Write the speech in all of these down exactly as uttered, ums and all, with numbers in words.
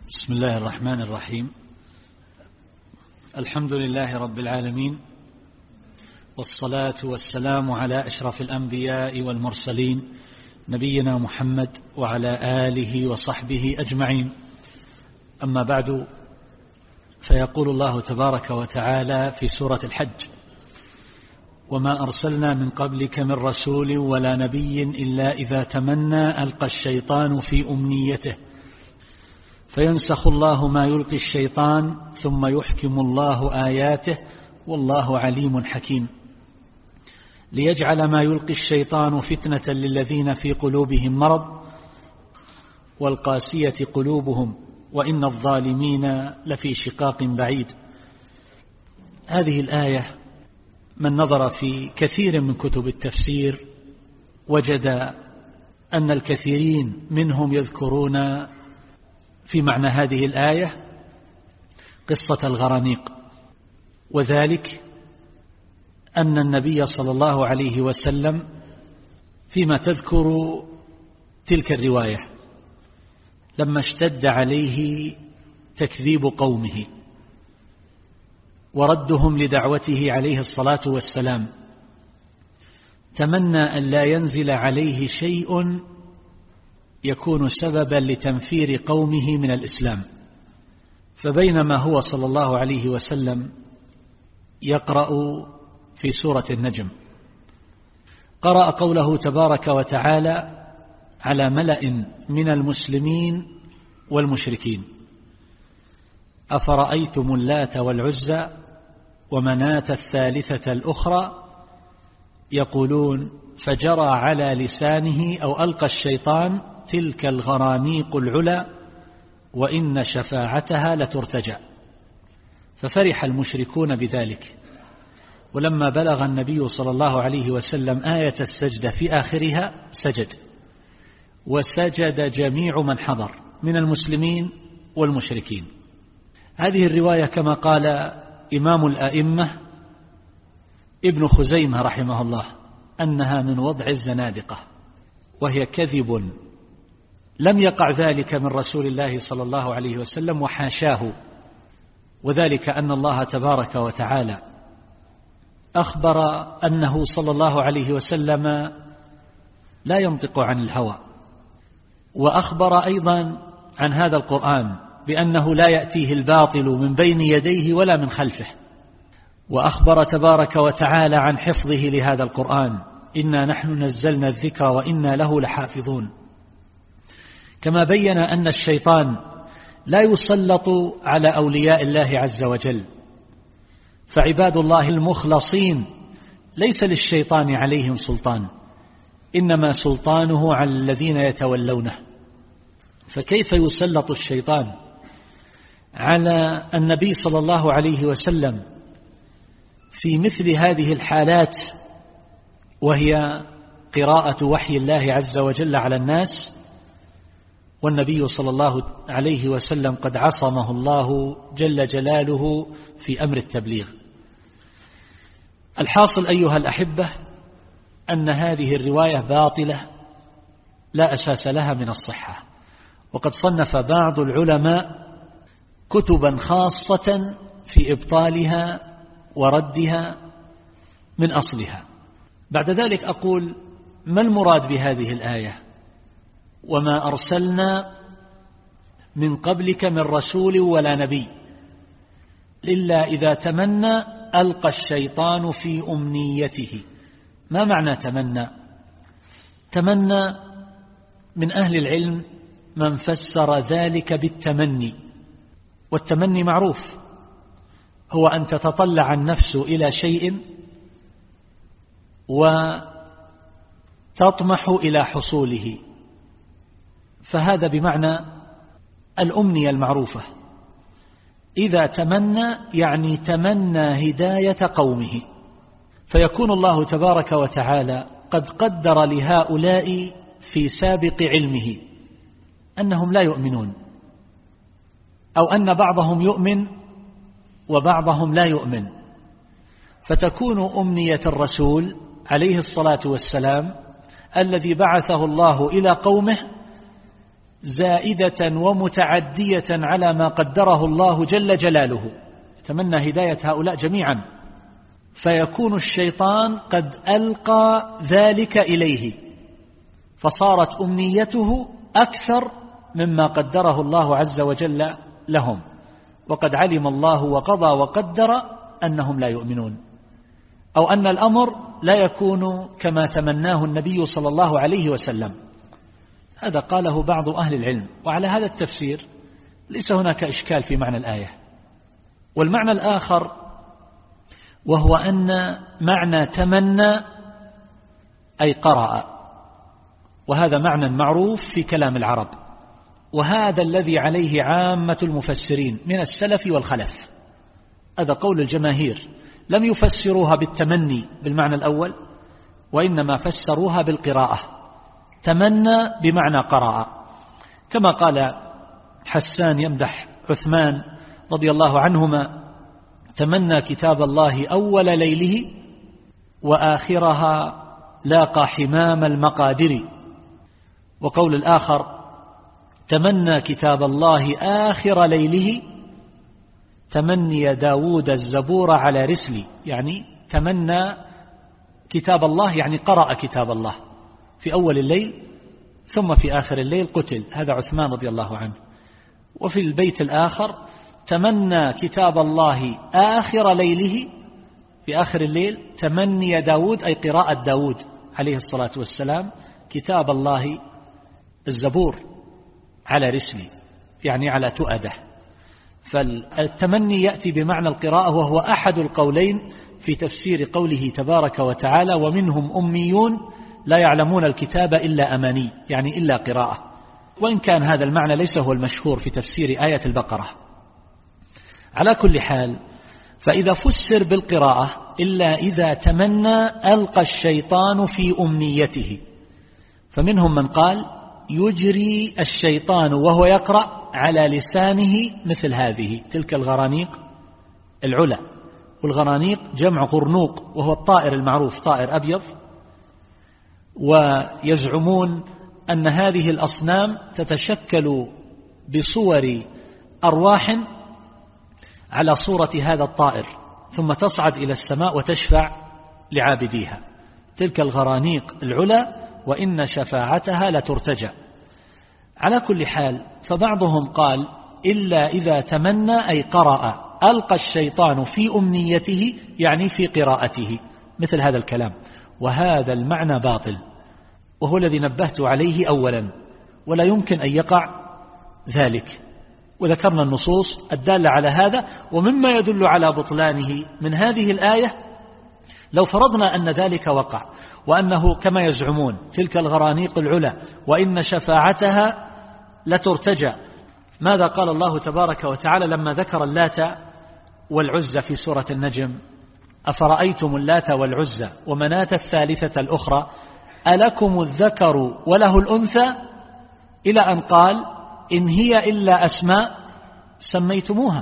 بسم الله الرحمن الرحيم. الحمد لله رب العالمين، والصلاة والسلام على أشرف الأنبياء والمرسلين نبينا محمد وعلى آله وصحبه أجمعين. أما بعد، فيقول الله تبارك وتعالى في سورة الحج: وما أرسلنا من قبلك من رسول ولا نبي إلا إذا تمنى ألقى الشيطان في أمنيته فينسخ الله ما يلقي الشيطان ثم يحكم الله آياته والله عليم حكيم، ليجعل ما يلقي الشيطان فتنة للذين في قلوبهم مرض والقاسية قلوبهم وإن الظالمين لفي شقاق بعيد. هذه الآية من نظر في كثير من كتب التفسير وجد أن الكثيرين منهم يذكرون في معنى هذه الآية قصة الغرانيق، وذلك أن النبي صلى الله عليه وسلم فيما تذكر تلك الرواية لما اشتد عليه تكذيب قومه وردهم لدعوته عليه الصلاة والسلام، تمنى أن لا ينزل عليه شيء يكون سببا لتنفير قومه من الإسلام. فبينما هو صلى الله عليه وسلم يقرأ في سورة النجم قرأ قوله تبارك وتعالى على ملأ من المسلمين والمشركين: أفرأيتم اللات والعزى ومناة الثالثة الأخرى يقولون فجرى على لسانه أو ألقى الشيطان تلك الغرانيق العلا وإن شفاعتها لترتجى. ففرح المشركون بذلك، ولما بلغ النبي صلى الله عليه وسلم آية السجدة في آخرها سجد، وسجد جميع من حضر من المسلمين والمشركين. هذه الرواية كما قال إمام الأئمة ابن خزيمة رحمه الله أنها من وضع الزنادقة، وهي كذب لم يقع ذلك من رسول الله صلى الله عليه وسلم وحاشاه، وذلك أن الله تبارك وتعالى أخبر أنه صلى الله عليه وسلم لا ينطق عن الهوى، وأخبر أيضا عن هذا القرآن بأنه لا يأتيه الباطل من بين يديه ولا من خلفه، وأخبر تبارك وتعالى عن حفظه لهذا القرآن: إنا نحن نزلنا الذكر وإنا له لحافظون. كما بين أن الشيطان لا يسلط على أولياء الله عز وجل، فعباد الله المخلصين ليس للشيطان عليهم سلطان، إنما سلطانه على الذين يتولونه. فكيف يسلط الشيطان على النبي صلى الله عليه وسلم في مثل هذه الحالات، وهي قراءة وحي الله عز وجل على الناس، والنبي صلى الله عليه وسلم قد عصمه الله جل جلاله في أمر التبليغ؟ الحاصل أيها الأحبة أن هذه الرواية باطلة لا أساس لها من الصحة، وقد صنف بعض العلماء كتبا خاصة في إبطالها وردها من أصلها. بعد ذلك أقول: ما المراد بهذه الآية؟ وما أرسلنا من قبلك من رسول ولا نبي إلا إذا تمنى ألقى الشيطان في أمنيته. ما معنى تمنى؟ تمنى من أهل العلم من فسر ذلك بالتمني، والتمني معروف، هو أن تتطلع النفس إلى شيء وتطمح إلى حصوله، فهذا بمعنى الأمنية المعروفة. إذا تمنى يعني تمنى هداية قومه، فيكون الله تبارك وتعالى قد قدر لهؤلاء في سابق علمه أنهم لا يؤمنون، أو أن بعضهم يؤمن وبعضهم لا يؤمن، فتكون أمنية الرسول عليه الصلاة والسلام الذي بعثه الله إلى قومه زائدة ومتعدية على ما قدره الله جل جلاله، يتمنى هداية هؤلاء جميعا، فيكون الشيطان قد ألقى ذلك إليه، فصارت أمنيته أكثر مما قدره الله عز وجل لهم، وقد علم الله وقضى وقدر أنهم لا يؤمنون، أو أن الأمر لا يكون كما تمناه النبي صلى الله عليه وسلم. هذا قاله بعض أهل العلم، وعلى هذا التفسير ليس هناك إشكال في معنى الآية. والمعنى الآخر وهو أن معنى تمنى أي قرأ، وهذا معنى معروف في كلام العرب، وهذا الذي عليه عامة المفسرين من السلف والخلف. هذا قول الجماهير، لم يفسروها بالتمني بالمعنى الأول، وإنما فسروها بالقراءة، تمنى بمعنى قرأ، كما قال حسان يمدح عثمان رضي الله عنهما: تمنى كتاب الله أول ليله وآخرها لاقى حمام المقادر. وقول الآخر: تمنى كتاب الله آخر ليله تمني داود الزبور على رسلي، يعني تمنى كتاب الله، يعني قرأ كتاب الله في أول الليل ثم في آخر الليل قتل. هذا عثمان رضي الله عنه. وفي البيت الآخر: تمنى كتاب الله آخر ليله، في آخر الليل تمني داود أي قراءة داود عليه الصلاة والسلام كتاب الله الزبور على رسلي، يعني على تؤده. فالتمني يأتي بمعنى القراءة، وهو أحد القولين في تفسير قوله تبارك وتعالى: ومنهم أميون لا يعلمون الكتاب إلا أماني، يعني إلا قراءة، وإن كان هذا المعنى ليس هو المشهور في تفسير آية البقرة. على كل حال، فإذا فسر بالقراءة إلا إذا تمنى ألقى الشيطان في أمنيته، فمنهم من قال يجري الشيطان وهو يقرأ على لسانه مثل هذه تلك الغرانيق العلا، والغرانيق جمع غرنوق وهو الطائر المعروف، طائر أبيض. ويزعمون أن هذه الأصنام تتشكل بصور أرواح على صورة هذا الطائر، ثم تصعد إلى السماء وتشفع لعابديها، تلك الغرانيق العلا، وإن شفاعتها لترتجى. على كل حال، فبعضهم قال إلا إذا تمنى أي قرأ ألقى الشيطان في أمنيته، يعني في قراءته، مثل هذا الكلام، وهذا المعنى باطل، وهو الذي نبهت عليه أولا، ولا يمكن أن يقع ذلك. وذكرنا النصوص الدالة على هذا. ومما يدل على بطلانه من هذه الآية، لو فرضنا أن ذلك وقع، وأنه كما يزعمون تلك الغرانيق العلا وإن شفاعتها لترتجى، ماذا قال الله تبارك وتعالى لما ذكر اللات والعزى في سورة النجم؟ أفرأيتم اللات والعزى ومناة الثالثة الأخرى ألكم الذكر وله الأنثى، إلى أن قال إن هي إلا أسماء سميتموها،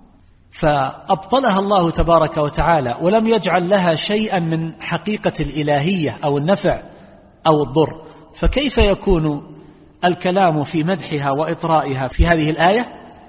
فأبطلها الله تبارك وتعالى ولم يجعل لها شيئا من حقيقة الإلهية أو النفع أو الضر. فكيف يكون الكلام في مدحها وإطرائها في هذه الآية؟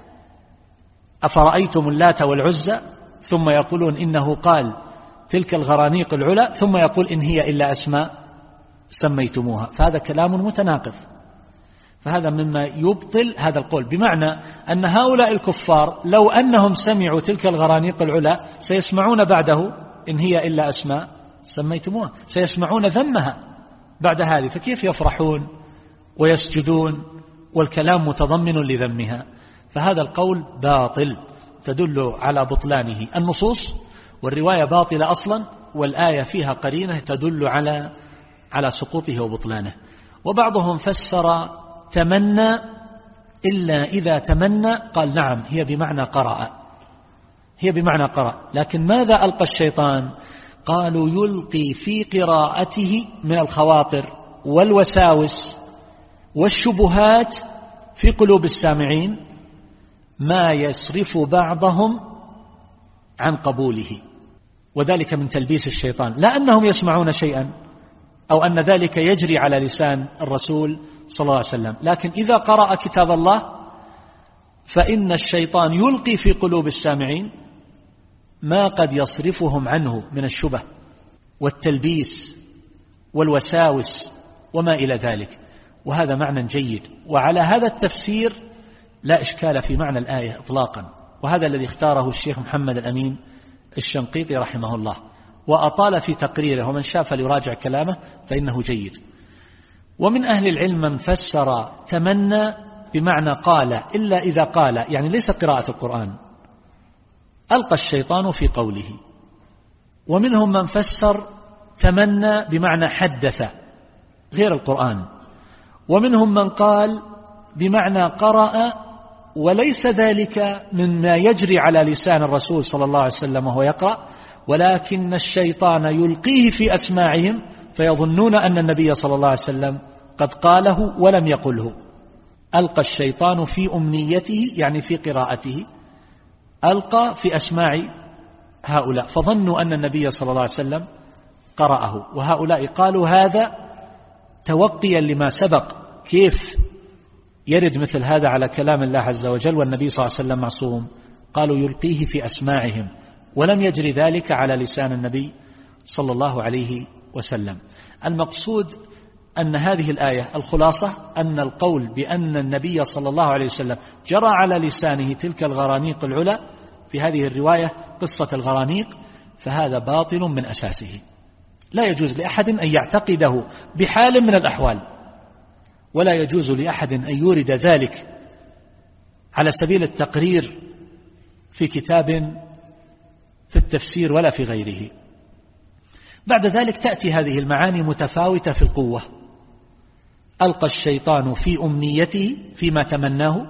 أفرأيتم اللات والعزى، ثم يقولون إنه قال تلك الغرانيق العلا، ثم يقول إن هي إلا أسماء سميتموها، فهذا كلام متناقض. فهذا مما يبطل هذا القول، بمعنى أن هؤلاء الكفار لو أنهم سمعوا تلك الغرانيق العلا سيسمعون بعده إن هي إلا أسماء سميتموها، سيسمعون ذمها بعد هذه، فكيف يفرحون ويسجدون والكلام متضمن لذمها؟ فهذا القول باطل، تدل على بطلانه النصوص، والرواية باطلة أصلا، والآية فيها قرينة تدل على على سقوطه وبطلانه. وبعضهم فسر تمنى إلا إذا تمنى، قال نعم هي بمعنى قرأ، هي بمعنى قرأ، لكن ماذا ألقى الشيطان؟ قالوا يلقي في قراءته من الخواطر والوساوس والشبهات في قلوب السامعين ما يصرف بعضهم عن قبوله، وذلك من تلبيس الشيطان، لا أنهم يسمعون شيئا أو أن ذلك يجري على لسان الرسول صلى الله عليه وسلم. لكن إذا قرأ كتاب الله فإن الشيطان يلقي في قلوب السامعين ما قد يصرفهم عنه من الشبه والتلبيس والوساوس وما إلى ذلك، وهذا معنى جيد. وعلى هذا التفسير لا إشكال في معنى الآية إطلاقا، وهذا الذي اختاره الشيخ محمد الأمين الشنقيطي رحمه الله، وأطال في تقريره، ومن شاء فليراجع كلامه فإنه جيد. ومن أهل العلم من فسر تمنى بمعنى قال، إلا إذا قال، يعني ليس قراءة القرآن، ألقى الشيطان في قوله. ومنهم من فسر تمنى بمعنى حدث غير القرآن. ومنهم من قال بمعنى قرأ، وليس ذلك مما يجري على لسان الرسول صلى الله عليه وسلم وهو يقرأ، ولكن الشيطان يلقيه في أسماعهم فيظنون أن النبي صلى الله عليه وسلم قد قاله ولم يقله. ألقى الشيطان في أمنيته، يعني في قراءته، ألقى في أسماع هؤلاء، فظنوا أن النبي صلى الله عليه وسلم قرأه، وهؤلاء قالوا هذا توقيا لما سبق. كيف يرد مثل هذا على كلام الله عز وجل والنبي صلى الله عليه وسلم معصوم؟ قالوا يلقيه في أسماعهم، ولم يجري ذلك على لسان النبي صلى الله عليه وسلم. المقصود أن هذه الآية الخلاصة أن القول بأن النبي صلى الله عليه وسلم جرى على لسانه تلك الغرانيق العلا في هذه الرواية قصة الغرانيق، فهذا باطل من أساسه. لا يجوز لأحد أن يعتقده بحال من الأحوال، ولا يجوز لأحد أن يورد ذلك على سبيل التقرير في كتاب في التفسير ولا في غيره. بعد ذلك تأتي هذه المعاني متفاوتة في القوة. ألقى الشيطان في أمنيته فيما تمناه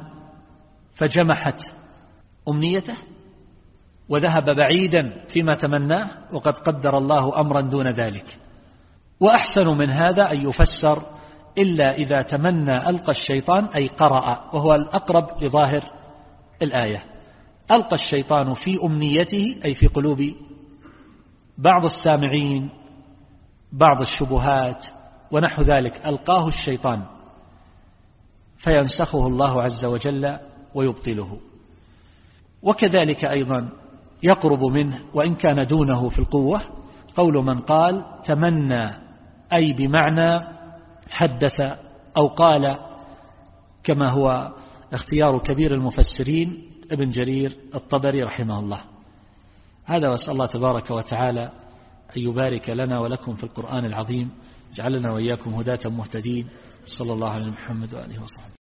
فجمحت أمنيته وذهب بعيدا فيما تمناه، وقد قدر الله أمرا دون ذلك. وأحسن من هذا أن يفسر إلا إذا تمنى ألقى الشيطان أي قرأ، وهو الأقرب لظاهر الآية. ألقى الشيطان في أمنيته أي في قلوب بعض السامعين بعض الشبهات ونحو ذلك، ألقاه الشيطان فينسخه الله عز وجل ويبطله. وكذلك أيضا يقرب منه وإن كان دونه في القوة قول من قال تمنى أي بمعنى حدث أو قال، كما هو اختيار كبير المفسرين ابن جرير الطبري رحمه الله. هذا، وأسأل الله تبارك وتعالى أن يبارك لنا ولكم في القرآن العظيم، جعلنا وإياكم هداة مهتدين. صلى الله على محمد وآله وصحبه.